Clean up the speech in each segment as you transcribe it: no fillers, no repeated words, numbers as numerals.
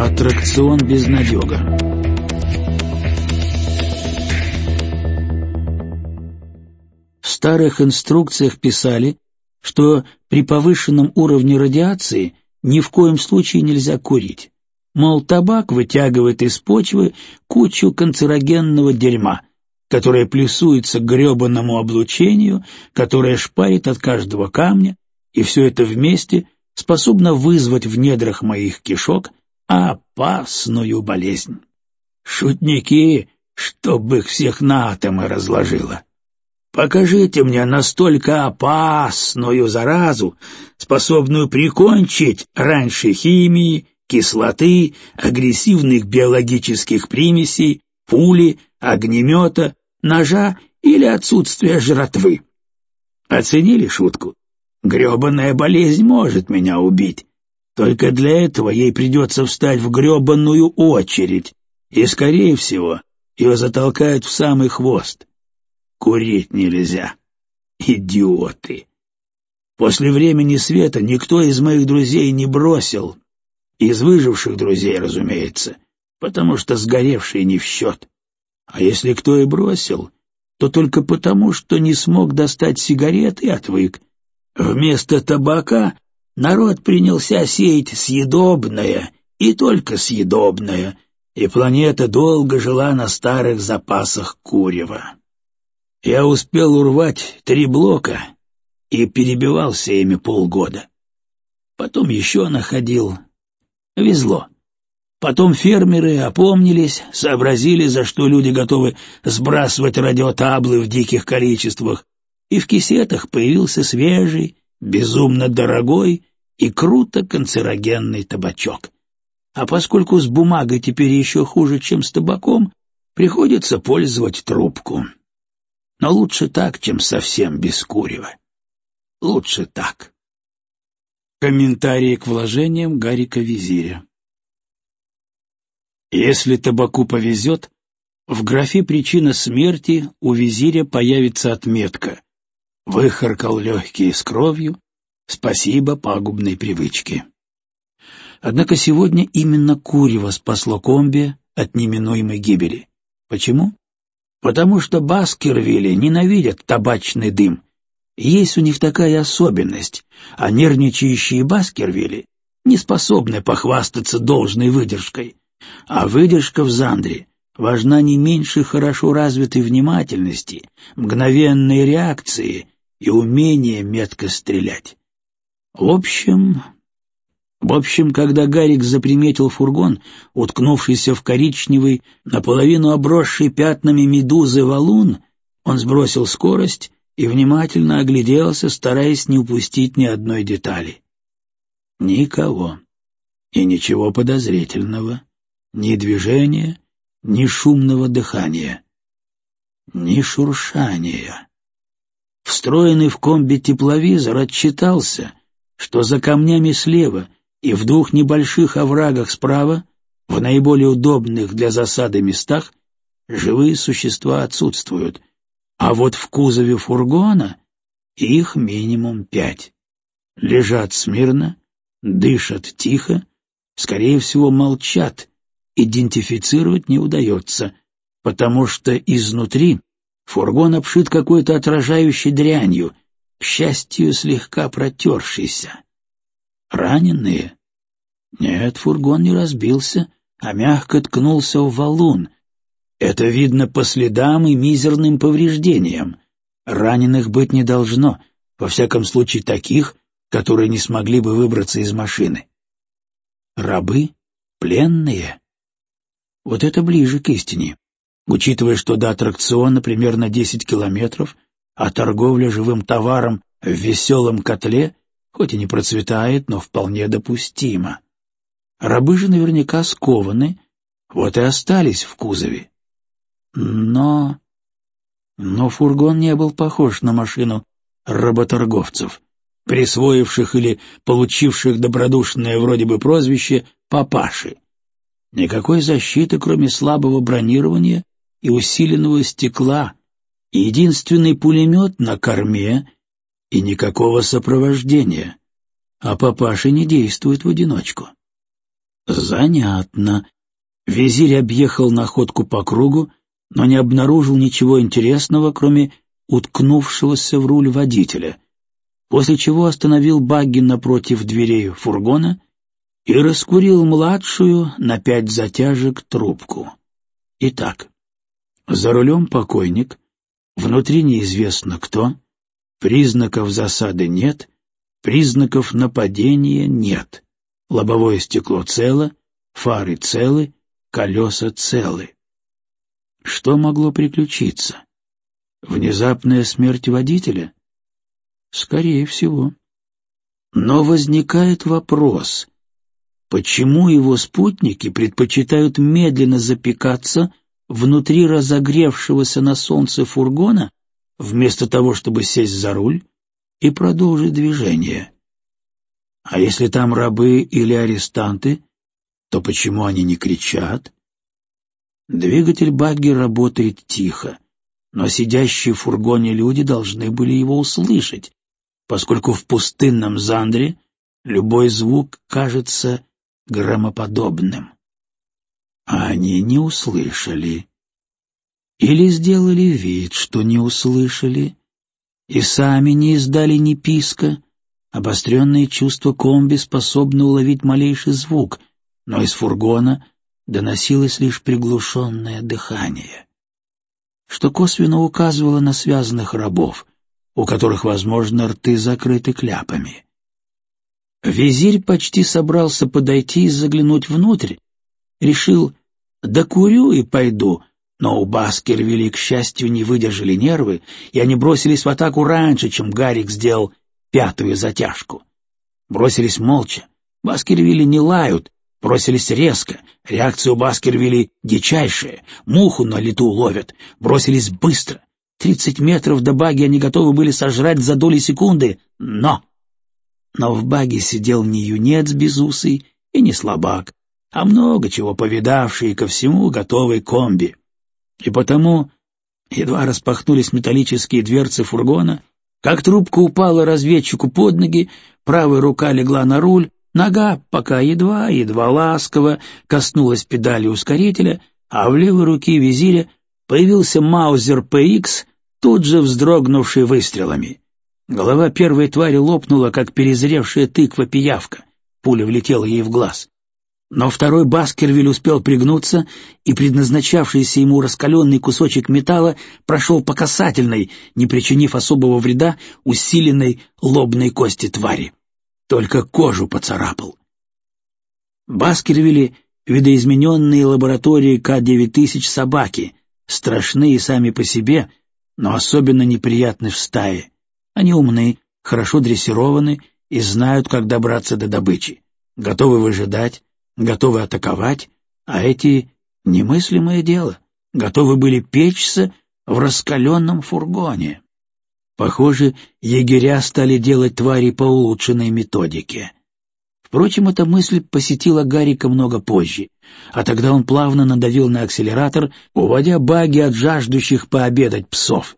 Аттракцион «Безнадега». В старых инструкциях писали, что при повышенном уровне радиации ни в коем случае нельзя курить. Мол, табак вытягивает из почвы кучу канцерогенного дерьма, которое плюсуется к гребаному облучению, которое шпарит от каждого камня, и все это вместе способно вызвать в недрах моих кишок опасную болезнь. Шутники, чтоб их всех на атомы разложило. Покажите мне настолько опасную заразу, способную прикончить раньше химии, кислоты, агрессивных биологических примесей, пули, огнемета, ножа или отсутствия жратвы. Оценили шутку? Гребаная болезнь может меня убить. Только для этого ей придется встать в гребаную очередь, и, скорее всего, ее затолкают в самый хвост. Курить нельзя. Идиоты. После времени света никто из моих друзей не бросил. Из выживших друзей, разумеется, потому что сгоревшие не в счет. А если кто и бросил, то только потому, что не смог достать сигарет и отвык. Вместо табака народ принялся сеять съедобное, и только съедобное, и планета долго жила на старых запасах курева. Я успел урвать 3 блока и перебивался ими полгода. Потом еще находил. Везло. Потом фермеры опомнились, сообразили, за что люди готовы сбрасывать радиотаблы в диких количествах, и в кисетах появился свежий, безумно дорогой и круто канцерогенный табачок. А поскольку с бумагой теперь еще хуже, чем с табаком, приходится пользовать трубку. Но лучше так, чем совсем без курева. Лучше так. Комментарии к вложениям Гарика Визиря. Если табаку повезет, в графе «Причина смерти» у Визиря появится отметка: «Выхаркал легкие с кровью, спасибо пагубной привычке». Однако сегодня именно курево спасло комби от неминуемой гибели. Почему? Потому что Баскервилли ненавидят табачный дым. Есть у них такая особенность, а нервничающие Баскервилли не способны похвастаться должной выдержкой. А выдержка в Зандре важна не меньше хорошо развитой внимательности, мгновенной реакции и умения метко стрелять. В общем, когда Гарик заприметил фургон, уткнувшийся в коричневый, наполовину обросший пятнами медузы валун, он сбросил скорость и внимательно огляделся, стараясь не упустить ни одной детали. Никого и ничего подозрительного, ни движения, ни шумного дыхания, ни шуршания. Встроенный в комби тепловизор отчитался, что за камнями слева и в 2 небольших оврагах справа, в наиболее удобных для засады местах, живые существа отсутствуют, а вот в кузове фургона их минимум 5. Лежат смирно, дышат тихо, скорее всего, молчат, идентифицировать не удается, потому что изнутри фургон обшит какой-то отражающей дрянью, к счастью, слегка протершейся. Раненые? Нет, фургон не разбился, а мягко ткнулся в валун. Это видно по следам и мизерным повреждениям. Раненых быть не должно, во всяком случае таких, которые не смогли бы выбраться из машины. Рабы? Пленные? Вот это ближе к истине, учитывая, что до аттракциона примерно 10 километров, а торговля живым товаром в веселом котле хоть и не процветает, но вполне допустима. Рабы же наверняка скованы, вот и остались в кузове. Но фургон не был похож на машину работорговцев, присвоивших или получивших добродушное вроде бы прозвище «папаши». Никакой защиты, кроме слабого бронирования и усиленного стекла, единственный пулемет на корме и никакого сопровождения, а папаши не действуют в одиночку. Занятно. Визирь объехал находку по кругу, но не обнаружил ничего интересного, кроме уткнувшегося в руль водителя, после чего остановил багги напротив дверей фургона и раскурил младшую на 5 затяжек трубку. Итак, за рулем покойник, внутри неизвестно кто, признаков засады нет, признаков нападения нет, лобовое стекло цело, фары целы, колеса целы. Что могло приключиться? Внезапная смерть водителя? Скорее всего. Но возникает вопрос, почему его спутники предпочитают медленно запекаться внутри разогревшегося на солнце фургона, вместо того, чтобы сесть за руль и продолжить движение? А если там рабы или арестанты, то почему они не кричат? Двигатель багги работает тихо, но сидящие в фургоне люди должны были его услышать, поскольку в пустынном Зандре любой звук кажется громоподобным. А они не услышали. Или сделали вид, что не услышали, и сами не издали ни писка. Обостренные чувства комби способны уловить малейший звук, но из фургона доносилось лишь приглушенное дыхание, что косвенно указывало на связанных рабов, у которых, возможно, рты закрыты кляпами. Визирь почти собрался подойти и заглянуть внутрь, решил: докурю и пойду, но у Баскервилей, к счастью, не выдержали нервы, и они бросились в атаку раньше, чем Гарик сделал 5-ю затяжку. Бросились молча. Баскервили не лают, бросились резко. Реакция у Баскервилей дичайшая, муху на лету ловят. Бросились быстро. 30 метров до багги они готовы были сожрать за доли секунды, но в багги сидел не юнец безусый и не слабак, а много чего повидавший и ко всему готовый комби. И потому едва распахнулись металлические дверцы фургона, как трубка упала разведчику под ноги, правая рука легла на руль, нога пока едва ласково коснулась педали ускорителя, а в левой руке визиря появился Маузер ПХ, тут же вздрогнувший выстрелами. Голова первой твари лопнула, как перезревшая тыква-пиявка. Пуля влетела ей в глаз. Но второй Баскервиль успел пригнуться, и предназначавшийся ему раскаленный кусочек металла прошел по касательной, не причинив особого вреда усиленной лобной кости твари. Только кожу поцарапал. Баскервили — видоизмененные лаборатории К-9000 собаки, страшные сами по себе, но особенно неприятны в стае. Они умны, хорошо дрессированы и знают, как добраться до добычи, готовы выжидать, готовы атаковать, а эти — немыслимое дело, готовы были печься в раскаленном фургоне. Похоже, егеря стали делать твари по улучшенной методике. Впрочем, эта мысль посетила Гарика много позже, а тогда он плавно надавил на акселератор, уводя багги от жаждущих пообедать псов.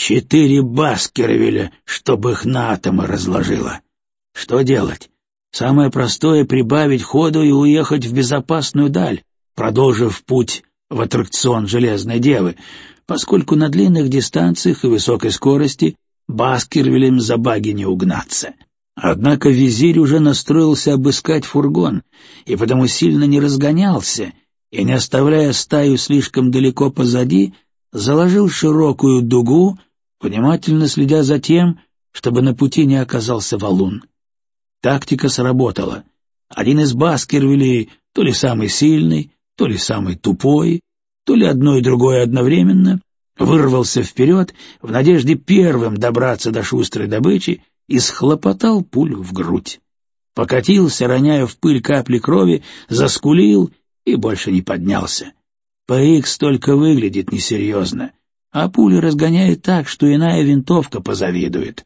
4 Баскервиля, чтобы их на атомы разложило. Что делать? Самое простое — прибавить ходу и уехать в безопасную даль, продолжив путь в аттракцион Железной Девы, поскольку на длинных дистанциях и высокой скорости Баскервилем за багги не угнаться. Однако визирь уже настроился обыскать фургон, и потому сильно не разгонялся, и, не оставляя стаю слишком далеко позади, заложил широкую дугу, внимательно следя за тем, чтобы на пути не оказался валун. Тактика сработала. Один из Баскервилей, то ли самый сильный, то ли самый тупой, то ли одно и другое одновременно, вырвался вперед в надежде первым добраться до шустрой добычи и схлопотал пулю в грудь. Покатился, роняя в пыль капли крови, заскулил и больше не поднялся. ПХ только выглядит несерьезно, а пуля разгоняет так, что иная винтовка позавидует.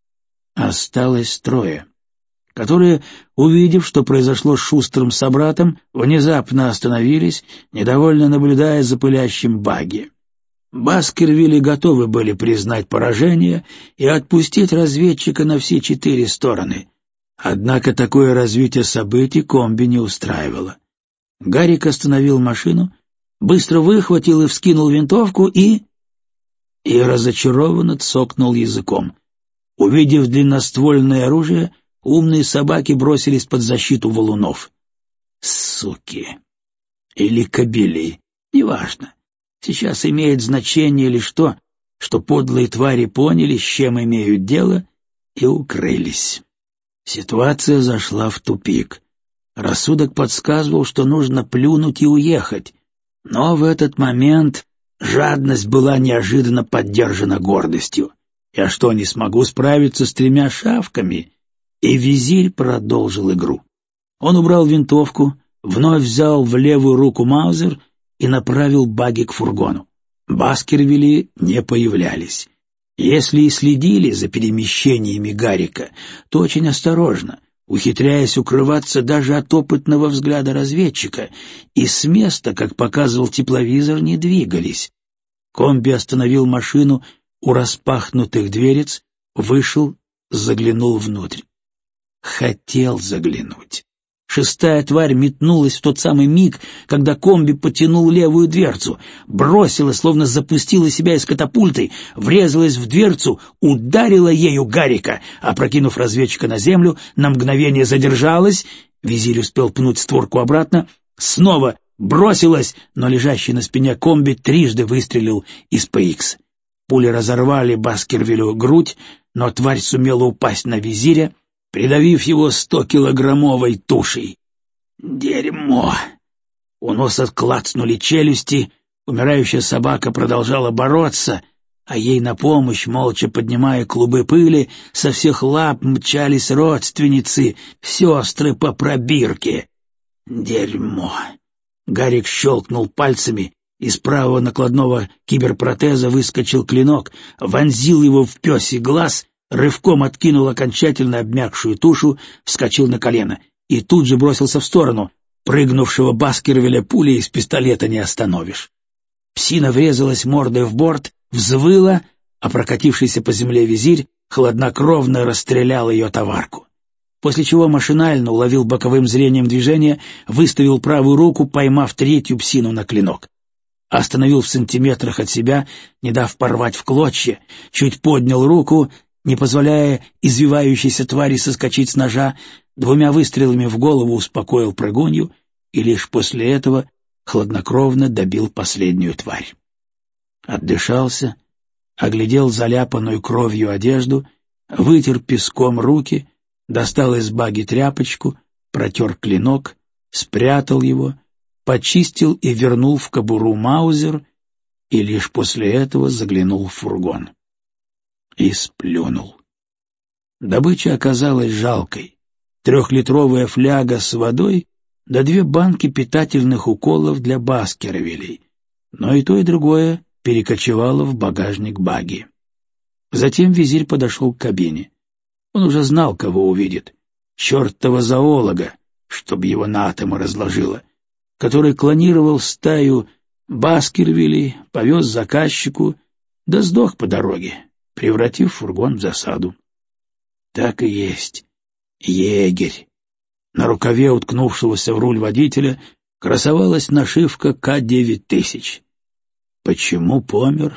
Осталось 3, которые, увидев, что произошло с шустрым собратом, внезапно остановились, недовольно наблюдая за пылящим багги. Баскервили готовы были признать поражение и отпустить разведчика на все 4 стороны. Однако такое развитие событий комби не устраивало. Гарик остановил машину, быстро выхватил и вскинул винтовку и разочарованно цокнул языком. Увидев длинноствольное оружие, умные собаки бросились под защиту валунов. Суки! Или кобели, неважно. Сейчас имеет значение лишь то, что подлые твари поняли, с чем имеют дело, и укрылись. Ситуация зашла в тупик. Рассудок подсказывал, что нужно плюнуть и уехать, но в этот момент жадность была неожиданно поддержана гордостью. Я что, не смогу справиться с 3 шавками? И визирь продолжил игру. Он убрал винтовку, вновь взял в левую руку маузер и направил багги к фургону. Баскервилли не появлялись. Если и следили за перемещениями Гарика, то очень осторожно, ухитряясь укрываться даже от опытного взгляда разведчика, и с места, как показывал тепловизор, не двигались. Комби остановил машину у распахнутых дверец, вышел, заглянул внутрь. Хотел заглянуть. 6-я тварь метнулась в тот самый миг, когда комби потянул левую дверцу, бросила, словно запустила себя из катапульты, врезалась в дверцу, ударила ею Гарика, опрокинув разведчика на землю, на мгновение задержалась, визирь успел пнуть створку обратно, снова бросилась, но лежащий на спине комби трижды выстрелил из ПХ. Пули разорвали Баскервиллю грудь, но тварь сумела упасть на визиря, придавив его 100-килограммовой тушей. Дерьмо! У носа клацнули челюсти, умирающая собака продолжала бороться, а ей на помощь, молча поднимая клубы пыли, со всех лап мчались родственницы, сестры по пробирке. Дерьмо! Гарик щелкнул пальцами, из правого накладного киберпротеза выскочил клинок, вонзил его в пёсий глаз, рывком откинул окончательно обмякшую тушу, вскочил на колено и тут же бросился в сторону. Прыгнувшего Баскервилля пулей из пистолета не остановишь. Псина врезалась мордой в борт, взвыла, а прокатившийся по земле визирь хладнокровно расстрелял ее товарку. После чего машинально уловил боковым зрением движение, выставил правую руку, поймав 3-ю псину на клинок. Остановил в сантиметрах от себя, не дав порвать в клочья, чуть поднял руку, не позволяя извивающейся твари соскочить с ножа, 2 выстрелами в голову успокоил прыгунью и лишь после этого хладнокровно добил последнюю тварь. Отдышался, оглядел заляпанную кровью одежду, вытер песком руки, достал из багги тряпочку, протер клинок, спрятал его, почистил и вернул в кобуру маузер, и лишь после этого заглянул в фургон. И сплюнул. Добыча оказалась жалкой. 3-литровая фляга с водой да 2 банки питательных уколов для Баскервилей, но и то, и другое перекочевало в багажник багги. Затем визирь подошел к кабине. Он уже знал, кого увидит. Чертова зоолога, чтоб его на атомы разложило, который клонировал стаю Баскервилей, повез заказчику, да сдох по дороге, превратив фургон в засаду. Так и есть. Егерь. На рукаве уткнувшегося в руль водителя красовалась нашивка К-9000. Почему помер?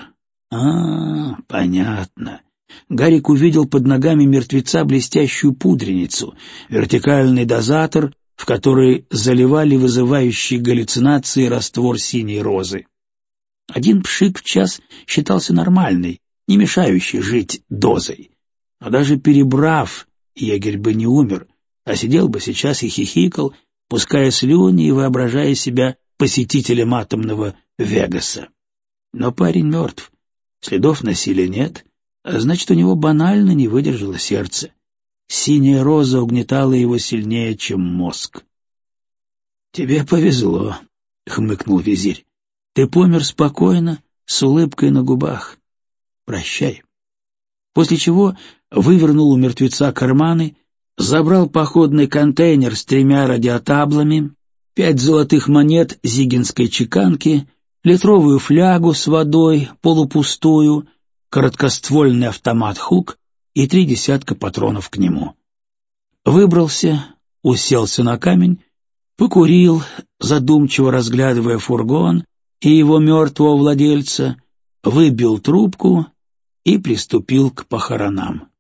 Понятно. Гарик увидел под ногами мертвеца блестящую пудреницу, вертикальный дозатор, в который заливали вызывающие галлюцинации раствор синей розы. 1 пшик в час считался нормальной, не мешающей жить дозой. Но даже перебрав, егерь бы не умер, а сидел бы сейчас и хихикал, пуская слюни и воображая себя посетителем атомного Вегаса. Но парень мертв, следов насилия нет, а значит, у него банально не выдержало сердце. Синяя роза угнетала его сильнее, чем мозг. — Тебе повезло, — хмыкнул визирь. — Ты помер спокойно, с улыбкой на губах. Прощай. После чего вывернул у мертвеца карманы, забрал походный контейнер с 3 радиотаблами, 5 золотых монет зигинской чеканки, литровую флягу с водой, полупустую, короткоствольный автомат «Хук» и 3 десятка патронов к нему. Выбрался, уселся на камень, покурил, задумчиво разглядывая фургон и его мертвого владельца, выбил трубку и приступил к похоронам.